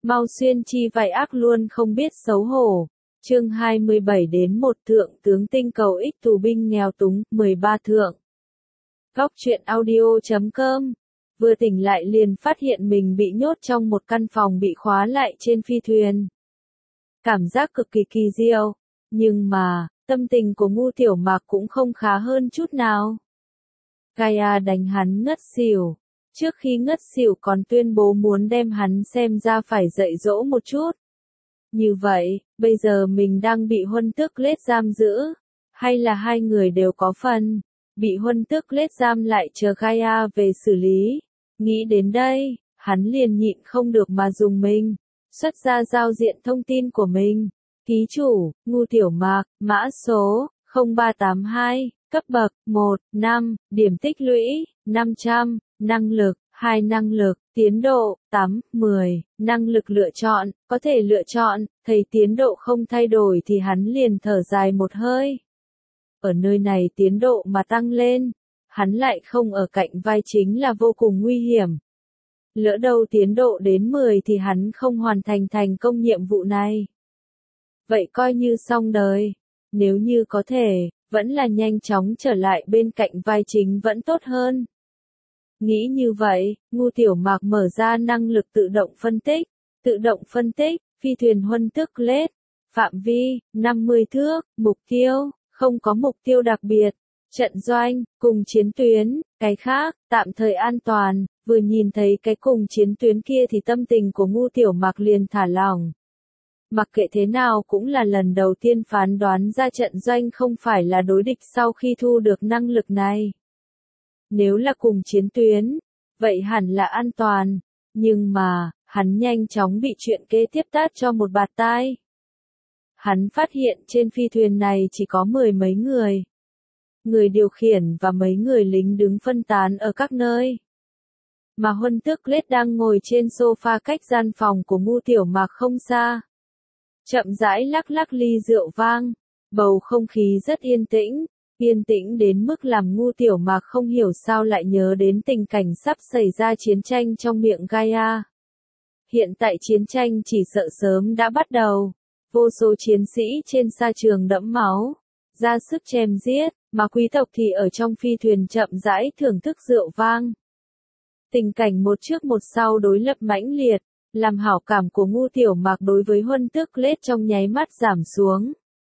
mau xuyên chi vai ác luôn không biết xấu hổ. Chương 27 đến 1 Thượng tướng tinh cầu ích tù binh nghèo túng, 13 Thượng. Góc truyện audio.com. Vừa tỉnh lại liền phát hiện mình bị nhốt trong một căn phòng bị khóa lại trên phi thuyền. Cảm giác cực kỳ kỳ diệu, nhưng mà, tâm tình của Ngu Tiểu Mạc cũng không khá hơn chút nào. Gaia đánh hắn ngất xỉu. Trước khi ngất xỉu còn tuyên bố muốn đem hắn xem ra phải dạy dỗ một chút. Như vậy, bây giờ mình đang bị Huân Tước Lết giam giữ, hay là hai người đều có phần, bị Huân Tước Lết giam lại chờ Gaia về xử lý. Nghĩ đến đây, hắn liền nhịn không được mà dùng mình, xuất ra giao diện thông tin của mình. Ký chủ, Ngu Tiểu Mạc, mã số, 0382, cấp bậc, 1, 5, điểm tích lũy, 500, năng lực, 2 năng lực, tiến độ, 8, 10, năng lực lựa chọn, có thể lựa chọn, thấy tiến độ không thay đổi thì hắn liền thở dài một hơi. Ở nơi này tiến độ mà tăng lên, hắn lại không ở cạnh vai chính là vô cùng nguy hiểm. Lỡ đâu tiến độ đến 10 thì hắn không hoàn thành thành công nhiệm vụ này. Vậy coi như xong đời, nếu như có thể, vẫn là nhanh chóng trở lại bên cạnh vai chính vẫn tốt hơn. Nghĩ như vậy, Ngu Tiểu Mạc mở ra năng lực tự động phân tích, phi thuyền Huân Tước Lết, phạm vi, 50 thước, mục tiêu, không có mục tiêu đặc biệt, trận doanh, cùng chiến tuyến, cái khác, tạm thời an toàn, vừa nhìn thấy cái cùng chiến tuyến kia thì tâm tình của Ngu Tiểu Mạc liền thả lỏng. Mặc kệ thế nào cũng là lần đầu tiên phán đoán ra trận doanh không phải là đối địch sau khi thu được năng lực này. Nếu là cùng chiến tuyến, vậy hẳn là an toàn, nhưng mà, hắn nhanh chóng bị chuyện kế tiếp tát cho một bạt tai. Hắn phát hiện trên phi thuyền này chỉ có 10 mấy người. Người điều khiển và mấy người lính đứng phân tán ở các nơi. Mà Huân Tước Lết đang ngồi trên sofa cách gian phòng của Ngu Tiểu Mạc không xa. Chậm rãi lắc lắc ly rượu vang, bầu không khí rất yên tĩnh đến mức làm Ngu Tiểu Mạc không hiểu sao lại nhớ đến tình cảnh sắp xảy ra chiến tranh trong miệng Gaia. Hiện tại chiến tranh chỉ sợ sớm đã bắt đầu, vô số chiến sĩ trên sa trường đẫm máu, ra sức chém giết, mà quý tộc thì ở trong phi thuyền chậm rãi thưởng thức rượu vang. Tình cảnh một trước một sau đối lập mãnh liệt, làm hảo cảm của Ngu Tiểu Mạc đối với Huân Tước Lết trong nháy mắt giảm xuống.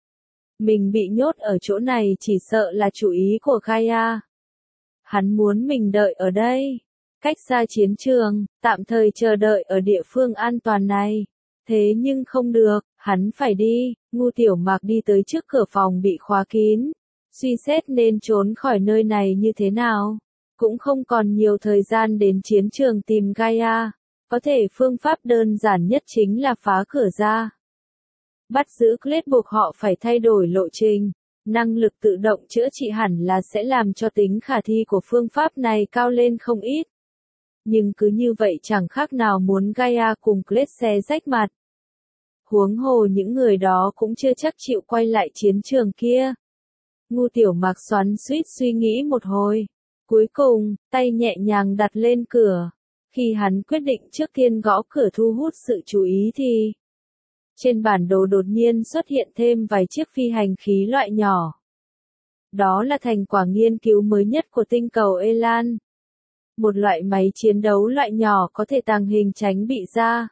Mình bị nhốt ở chỗ này chỉ sợ là chủ ý của Gaia. Hắn muốn mình đợi ở đây, cách xa chiến trường, tạm thời chờ đợi ở địa phương an toàn này. Thế nhưng không được, hắn phải đi. Ngu Tiểu Mạc đi tới trước cửa phòng bị khóa kín, suy xét nên trốn khỏi nơi này như thế nào. Cũng không còn nhiều thời gian đến chiến trường tìm Gaia. Có thể phương pháp đơn giản nhất chính là phá cửa ra. Bắt giữ Lết buộc họ phải thay đổi lộ trình. Năng lực tự động chữa trị hẳn là sẽ làm cho tính khả thi của phương pháp này cao lên không ít. Nhưng cứ như vậy chẳng khác nào muốn Gaia cùng Lết xé rách mặt. Huống hồ những người đó cũng chưa chắc chịu quay lại chiến trường kia. Ngu Tiểu Mạc xoắn xuýt suy nghĩ một hồi. Cuối cùng, tay nhẹ nhàng đặt lên cửa. Khi hắn quyết định trước tiên gõ cửa thu hút sự chú ý thì trên bản đồ đột nhiên xuất hiện thêm vài chiếc phi hành khí loại nhỏ. Đó là thành quả nghiên cứu mới nhất của tinh cầu Elan. Một loại máy chiến đấu loại nhỏ có thể tàng hình tránh bị ra.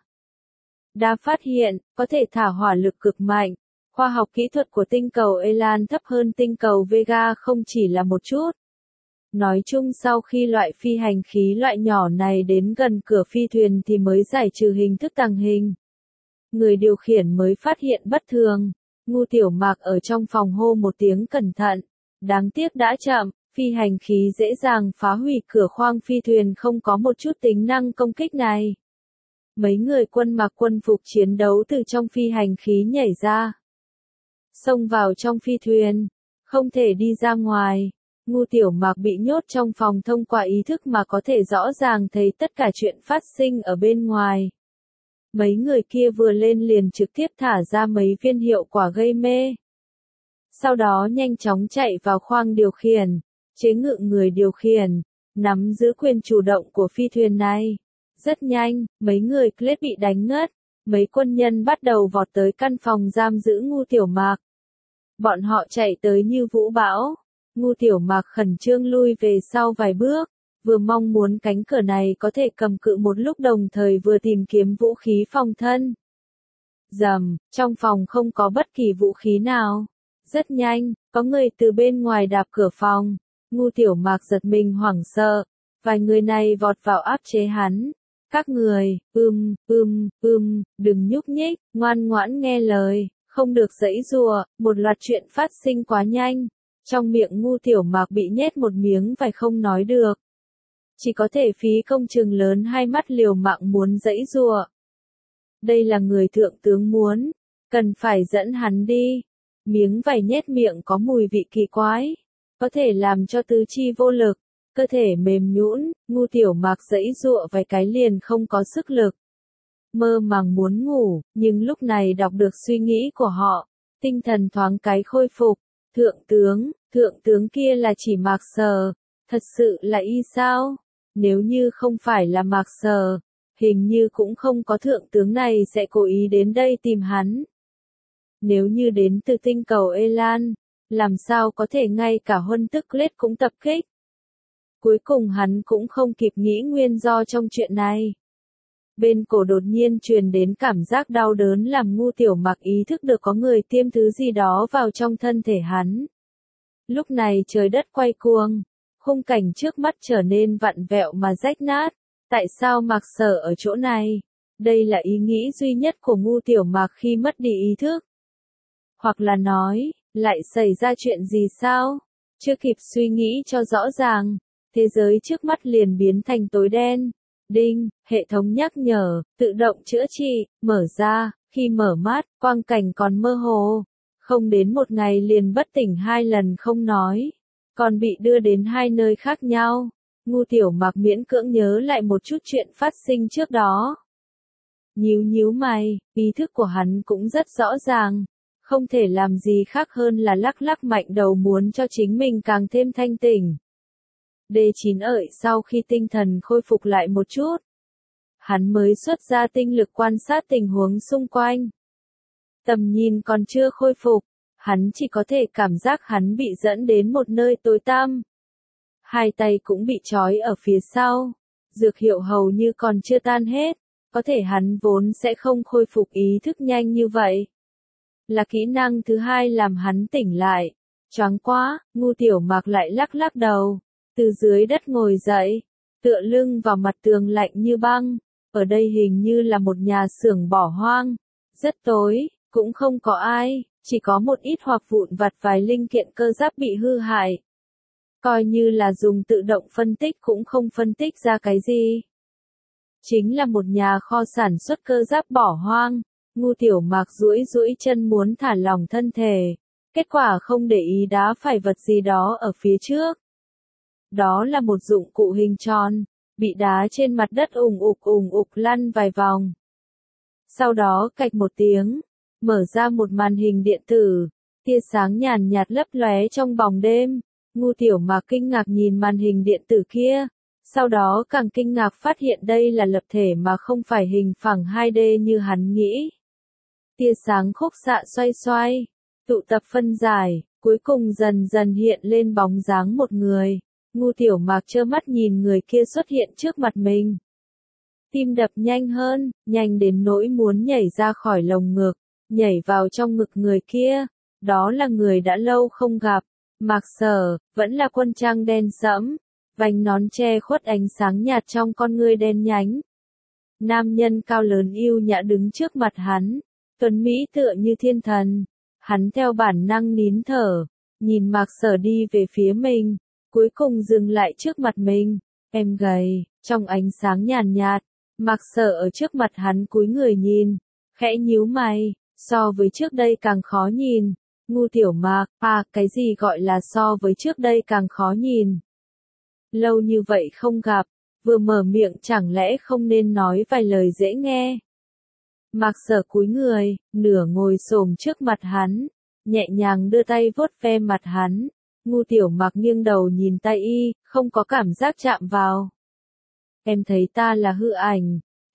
Đã phát hiện, có thể thả hỏa lực cực mạnh. Khoa học kỹ thuật của tinh cầu Elan thấp hơn tinh cầu Vega không chỉ là một chút. Nói chung sau khi loại phi hành khí loại nhỏ này đến gần cửa phi thuyền thì mới giải trừ hình thức tàng hình. Người điều khiển mới phát hiện bất thường. Ngu Tiểu Mạc ở trong phòng hô một tiếng cẩn thận. Đáng tiếc đã chậm, phi hành khí dễ dàng phá hủy cửa khoang phi thuyền không có một chút tính năng công kích này. Mấy người quân mặc quân phục chiến đấu từ trong phi hành khí nhảy ra. Xông vào trong phi thuyền. Không thể đi ra ngoài. Ngu Tiểu Mạc bị nhốt trong phòng thông qua ý thức mà có thể rõ ràng thấy tất cả chuyện phát sinh ở bên ngoài. Mấy người kia vừa lên liền trực tiếp thả ra mấy viên hiệu quả gây mê. Sau đó nhanh chóng chạy vào khoang điều khiển, chế ngự người điều khiển, nắm giữ quyền chủ động của phi thuyền này. Rất nhanh, mấy người Kled bị đánh ngất, mấy quân nhân bắt đầu vọt tới căn phòng giam giữ Ngu Tiểu Mạc. Bọn họ chạy tới như vũ bão. Ngu Tiểu Mạc khẩn trương lui về sau vài bước, vừa mong muốn cánh cửa này có thể cầm cự một lúc đồng thời vừa tìm kiếm vũ khí phòng thân. Rầm, trong phòng không có bất kỳ vũ khí nào. Rất nhanh, có người từ bên ngoài đạp cửa phòng. Ngu Tiểu Mạc giật mình hoảng sợ. Vài người này vọt vào áp chế hắn. Các người, đừng nhúc nhích, ngoan ngoãn nghe lời, không được giãy giụa. Một loạt chuyện phát sinh quá nhanh. Trong miệng Ngu Tiểu Mạc bị nhét một miếng vải không nói được. Chỉ có thể phí công chừng lớn hai mắt liều mạng muốn giãy giụa. Đây là người thượng tướng muốn, cần phải dẫn hắn đi. Miếng vải nhét miệng có mùi vị kỳ quái, có thể làm cho tứ chi vô lực, cơ thể mềm nhũn. Ngu Tiểu Mạc giãy giụa vài cái liền không có sức lực. Mơ màng muốn ngủ, nhưng lúc này đọc được suy nghĩ của họ, tinh thần thoáng cái khôi phục. Thượng tướng kia là chỉ Mạc Sờ, thật sự là y sao? Nếu như không phải là Mạc Sờ, hình như cũng không có thượng tướng này sẽ cố ý đến đây tìm hắn. Nếu như đến từ tinh cầu Elan, làm sao có thể ngay cả Huân Tức Lết cũng tập kích? Cuối cùng hắn cũng không kịp nghĩ nguyên do trong chuyện này. Bên cổ đột nhiên truyền đến cảm giác đau đớn làm Ngu Tiểu Mạc ý thức được có người tiêm thứ gì đó vào trong thân thể hắn. Lúc này trời đất quay cuồng, khung cảnh trước mắt trở nên vặn vẹo mà rách nát. Tại sao Mạc Sở ở chỗ này? Đây là ý nghĩ duy nhất của Ngu Tiểu Mạc khi mất đi ý thức. Hoặc là nói, lại xảy ra chuyện gì sao? Chưa kịp suy nghĩ cho rõ ràng, thế giới trước mắt liền biến thành tối đen. Đinh, hệ thống nhắc nhở, tự động chữa trị, mở ra, khi mở mắt, quang cảnh còn mơ hồ. Không đến một ngày liền bất tỉnh 2 lần không nói, còn bị đưa đến 2 nơi khác nhau. Ngu Tiểu Mạc miễn cưỡng nhớ lại một chút chuyện phát sinh trước đó. Nhíu mày, ý thức của hắn cũng rất rõ ràng, không thể làm gì khác hơn là lắc lắc mạnh đầu muốn cho chính mình càng thêm thanh tỉnh. D9 ợi sau khi tinh thần khôi phục lại một chút, hắn mới xuất ra tinh lực quan sát tình huống xung quanh. Tầm nhìn còn chưa khôi phục, hắn chỉ có thể cảm giác hắn bị dẫn đến một nơi tối tăm. Hai tay cũng bị trói ở phía sau, dược hiệu hầu như còn chưa tan hết, có thể hắn vốn sẽ không khôi phục ý thức nhanh như vậy. Là kỹ năng thứ hai làm hắn tỉnh lại. Choáng quá, Ngu Tiểu Mạc lại lắc lắc đầu, từ dưới đất ngồi dậy, tựa lưng vào mặt tường lạnh như băng. Ở đây hình như là một nhà xưởng bỏ hoang, rất tối, cũng không có ai, chỉ có một ít hoặc vụn vặt vài linh kiện cơ giáp bị hư hại. Coi như là dùng tự động phân tích cũng không phân tích ra cái gì. Chính là một nhà kho sản xuất cơ giáp bỏ hoang. Ngu Tiểu Mạc duỗi chân muốn thả lỏng thân thể, kết quả không để ý đá phải vật gì đó ở phía trước. Đó là một dụng cụ hình tròn, bị đá trên mặt đất ùng ục lăn vài vòng. Sau đó cạch một tiếng, mở ra một màn hình điện tử, tia sáng nhàn nhạt lấp lóe trong bóng đêm. Ngu Tiểu Mạc kinh ngạc nhìn màn hình điện tử kia, sau đó càng kinh ngạc phát hiện đây là lập thể mà không phải hình phẳng 2D như hắn nghĩ. Tia sáng khúc xạ xoay, tụ tập phân giải, cuối cùng dần dần hiện lên bóng dáng một người. Ngu Tiểu Mạc trơ mắt nhìn người kia xuất hiện trước mặt mình. Tim đập nhanh hơn, nhanh đến nỗi muốn nhảy ra khỏi lồng ngực, nhảy vào trong ngực người kia. Đó là người đã lâu không gặp. Mạc Sở, vẫn là quân trang đen sẫm, vành nón che khuất ánh sáng nhạt trong con ngươi đen nhánh. Nam nhân cao lớn yêu nhã đứng trước mặt hắn, tuấn mỹ tựa như thiên thần. Hắn theo bản năng nín thở, nhìn Mạc Sở đi về phía mình, cuối cùng dừng lại trước mặt mình. Em gầy, trong ánh sáng nhàn nhạt, Mạc Sở ở trước mặt hắn cúi người nhìn, khẽ nhíu mày, so với trước đây càng khó nhìn. Ngu Tiểu Mạc, cái gì gọi là so với trước đây càng khó nhìn? Lâu như vậy không gặp, vừa mở miệng chẳng lẽ không nên nói vài lời dễ nghe? Mạc Sở cúi người, nửa ngồi xổm trước mặt hắn, nhẹ nhàng đưa tay vuốt ve mặt hắn. Ngu Tiểu Mạc nghiêng đầu nhìn tay y, không có cảm giác chạm vào. Em thấy ta là hư ảnh,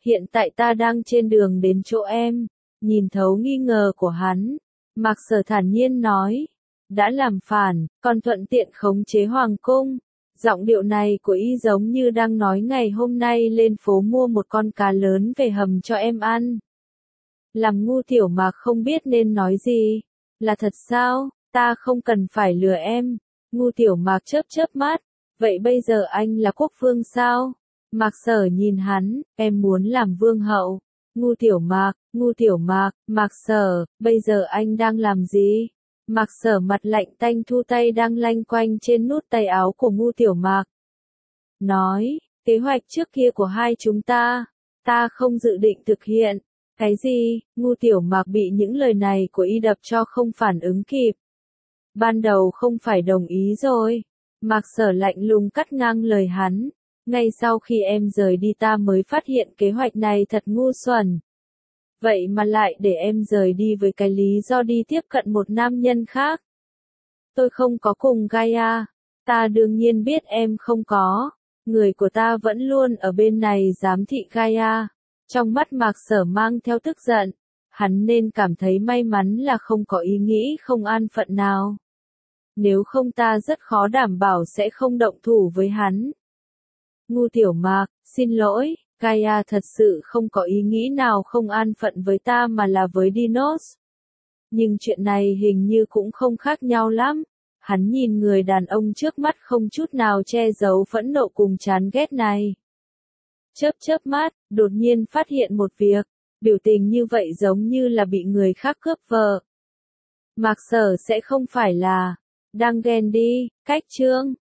Hiện tại ta đang trên đường đến chỗ em. Nhìn thấu nghi ngờ của hắn, Mạc Sở thản nhiên nói, đã làm phản, còn thuận tiện khống chế hoàng cung. Giọng điệu này của y giống như đang nói ngày hôm nay lên phố mua một con cá lớn về hầm cho em ăn. Làm ngu Tiểu Mạc không biết nên nói gì. Là thật sao? Ta không cần phải lừa em. Ngu Tiểu Mạc chớp mắt. Vậy bây giờ anh là quốc vương sao? Mạc Sở nhìn hắn, em muốn làm vương hậu. Ngu Tiểu Mạc, Mạc Sở, bây giờ anh đang làm gì? Mạc Sở mặt lạnh tanh thu tay đang lanh quanh trên nút tay áo của Ngu Tiểu Mạc. Nói, kế hoạch trước kia của hai chúng ta không dự định thực hiện. Cái gì? Ngu Tiểu Mạc bị những lời này của y đập cho không phản ứng kịp. Ban đầu không phải đồng ý rồi. Mạc Sở lạnh lùng cắt ngang lời hắn. Ngay sau khi em rời đi ta mới phát hiện kế hoạch này thật ngu xuẩn. Vậy mà lại để em rời đi với cái lý do đi tiếp cận một nam nhân khác. Tôi không có cùng Gaia. Ta đương nhiên biết em không có. Người của ta vẫn luôn ở bên này giám thị Gaia. Trong mắt Mạc Sở mang theo tức giận. Hắn nên cảm thấy may mắn là không có ý nghĩ không an phận nào. Nếu không ta rất khó đảm bảo sẽ không động thủ với hắn. Ngu Tiểu Mạc, xin lỗi, Gaia thật sự không có ý nghĩ nào không an phận với ta mà là với Dinos. Nhưng chuyện này hình như cũng không khác nhau lắm. Hắn nhìn người đàn ông trước mắt không chút nào che giấu phẫn nộ cùng chán ghét này. Chớp mắt, đột nhiên phát hiện một việc, biểu tình như vậy giống như là bị người khác cướp vợ. Mạc Sở sẽ không phải là đang ghen đi, cách chương